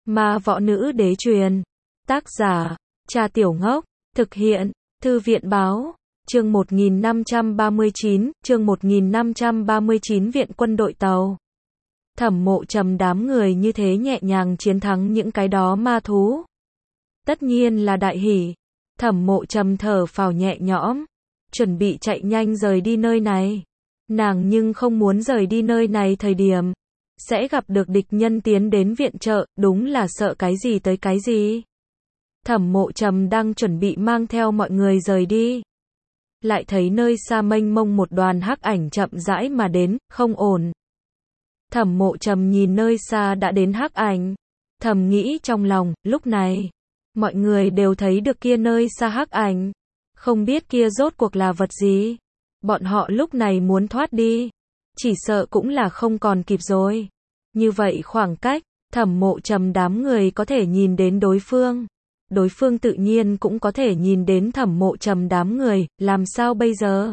Ma võ nữ đế truyền. Tác giả, Trà Tiểu Ngốc. Thực hiện, Thư viện báo. Chương 1539, Viện quân đội tàu. Thẩm Mộ Trầm đám người như thế nhẹ nhàng chiến thắng những cái đó ma thú. Tất nhiên là đại hỉ. Thẩm Mộ Trầm thở phào nhẹ nhõm, chuẩn bị chạy nhanh rời đi nơi này. Nàng nhưng không muốn rời đi nơi này thời điểm sẽ gặp được địch nhân tiến đến viện trợ, đúng là sợ cái gì tới cái gì. Thẩm Mộ Trầm đang chuẩn bị mang theo mọi người rời đi, lại thấy nơi xa mênh mông một đoàn hắc ảnh chậm rãi mà đến, không ổn. Thẩm Mộ Trầm nhìn nơi xa đã đến hắc ảnh, thầm nghĩ trong lòng, lúc này mọi người đều thấy được kia nơi xa hắc ảnh, không biết kia rốt cuộc là vật gì. Bọn họ lúc này muốn thoát đi, chỉ sợ cũng là không còn kịp rồi. Như vậy khoảng cách, Thẩm Mộ Trầm đám người có thể nhìn đến đối phương. Đối phương tự nhiên cũng có thể nhìn đến Thẩm Mộ Trầm đám người, làm sao bây giờ?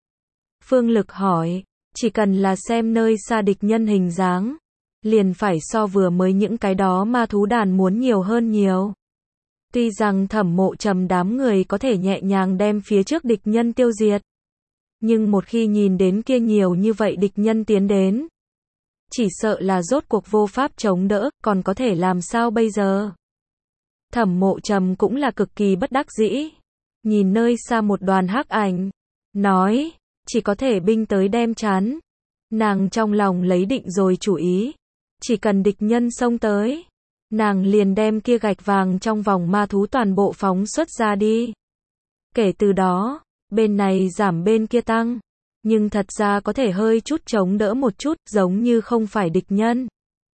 Phương Lực hỏi, chỉ cần là xem nơi xa địch nhân hình dáng, liền phải so vừa mới những cái đó ma thú đàn muốn nhiều hơn nhiều. Tuy rằng Thẩm Mộ Trầm đám người có thể nhẹ nhàng đem phía trước địch nhân tiêu diệt, nhưng một khi nhìn đến kia nhiều như vậy địch nhân tiến đến, chỉ sợ là rốt cuộc vô pháp chống đỡ, còn có thể làm sao bây giờ? Thẩm Mộ Trầm cũng là cực kỳ bất đắc dĩ, nhìn nơi xa một đoàn hắc ảnh, nói, chỉ có thể binh tới đem chắn. Nàng trong lòng lấy định rồi chủ ý, chỉ cần địch nhân xông tới, nàng liền đem kia gạch vàng trong vòng ma thú toàn bộ phóng xuất ra đi. Kể từ đó, bên này giảm bên kia tăng, nhưng thật ra có thể hơi chút chống đỡ một chút, giống như không phải địch nhân.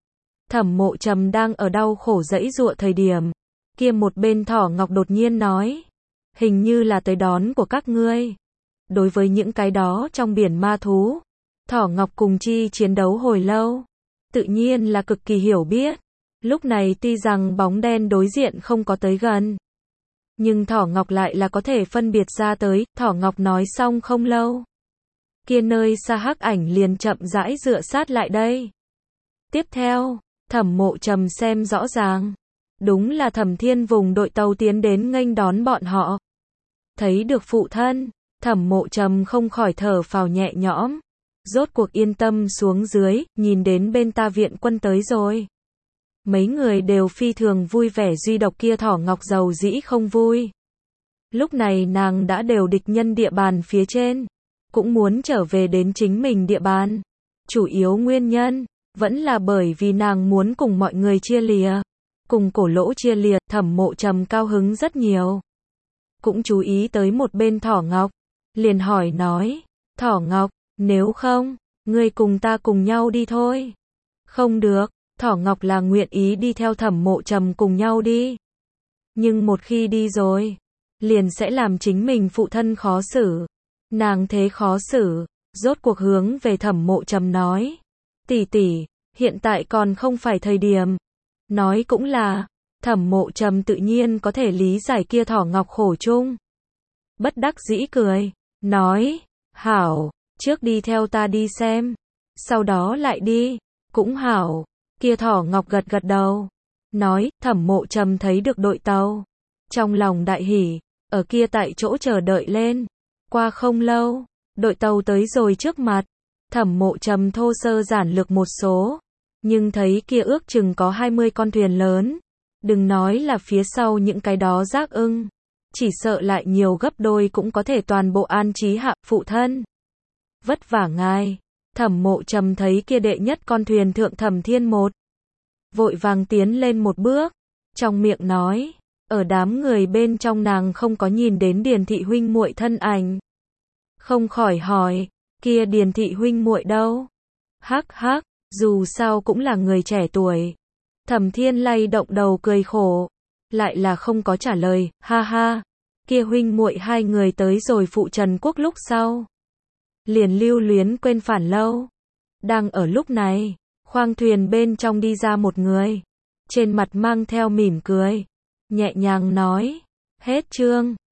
Thẩm Mộ Trầm đang ở đau khổ giãy giụa thời điểm, kia một bên Thỏ Ngọc đột nhiên nói, hình như là tới đón của các ngươi. Đối với những cái đó trong biển ma thú, Thỏ Ngọc cùng chi chiến đấu hồi lâu, tự nhiên là cực kỳ hiểu biết. Lúc này tuy rằng bóng đen đối diện không có tới gần, nhưng Thỏ Ngọc lại là có thể phân biệt ra tới. Thỏ Ngọc nói xong không lâu, kia nơi xa hắc ảnh liền chậm rãi dựa sát lại đây. Tiếp theo, Thẩm Mộ Trầm xem rõ ràng, đúng là Thẩm Thiên vùng đội tàu tiến đến nghênh đón bọn họ. Thấy được phụ thân, Thẩm Mộ Trầm không khỏi thở phào nhẹ nhõm, rốt cuộc yên tâm xuống dưới, nhìn đến bên ta viện quân tới rồi. Mấy người đều phi thường vui vẻ, duy độc kia Thỏ Ngọc giàu dĩ không vui. Lúc này nàng đã đều địch nhân địa bàn phía trên, cũng muốn trở về đến chính mình địa bàn. Chủ yếu nguyên nhân vẫn là bởi vì nàng muốn cùng mọi người chia lìa, cùng Cổ Lỗ chia lìa. Thẩm Mộ Trầm cao hứng rất nhiều, cũng chú ý tới một bên Thỏ Ngọc, liền hỏi nói, Thỏ Ngọc, nếu không, ngươi cùng ta cùng nhau đi thôi. Không được. Thỏ Ngọc là nguyện ý đi theo Thẩm Mộ Trầm cùng nhau đi, nhưng một khi đi rồi, liền sẽ làm chính mình phụ thân khó xử. Nàng thế khó xử, rốt cuộc hướng về Thẩm Mộ Trầm nói, tỷ tỷ, hiện tại còn không phải thời điểm. Nói cũng là, Thẩm Mộ Trầm tự nhiên có thể lý giải kia Thỏ Ngọc khổ chung. Bất đắc dĩ cười, nói, hảo, trước đi theo ta đi xem, sau đó lại đi, cũng hảo. Kia Thỏ Ngọc gật gật đầu, nói. Thẩm Mộ Trầm thấy được đội tàu, trong lòng đại hỉ, ở kia tại chỗ chờ đợi lên. Qua không lâu, đội tàu tới rồi trước mặt. Thẩm Mộ Trầm thô sơ giản lược một số, nhưng thấy kia ước chừng có 20 con thuyền lớn, đừng nói là phía sau những cái đó rác ưng, chỉ sợ lại nhiều gấp đôi cũng có thể toàn bộ an trí hạ. Phụ thân, vất vả ngài. Thẩm Mộ Trầm thấy kia đệ nhất con thuyền thượng Thẩm Thiên một, vội vàng tiến lên một bước, trong miệng nói, ở đám người bên trong nàng không có nhìn đến Điền thị huynh muội thân ảnh. Không khỏi hỏi, kia Điền thị huynh muội đâu? Hắc hắc, dù sao cũng là người trẻ tuổi. Thẩm Thiên lay động đầu cười khổ, lại là không có trả lời. Ha ha, kia huynh muội hai người tới rồi phụ Trần Quốc lúc sau, liền lưu luyến quên phản lâu. Đang ở lúc này, khoang thuyền bên trong đi ra một người, trên mặt mang theo mỉm cười, nhẹ nhàng nói, hết chương.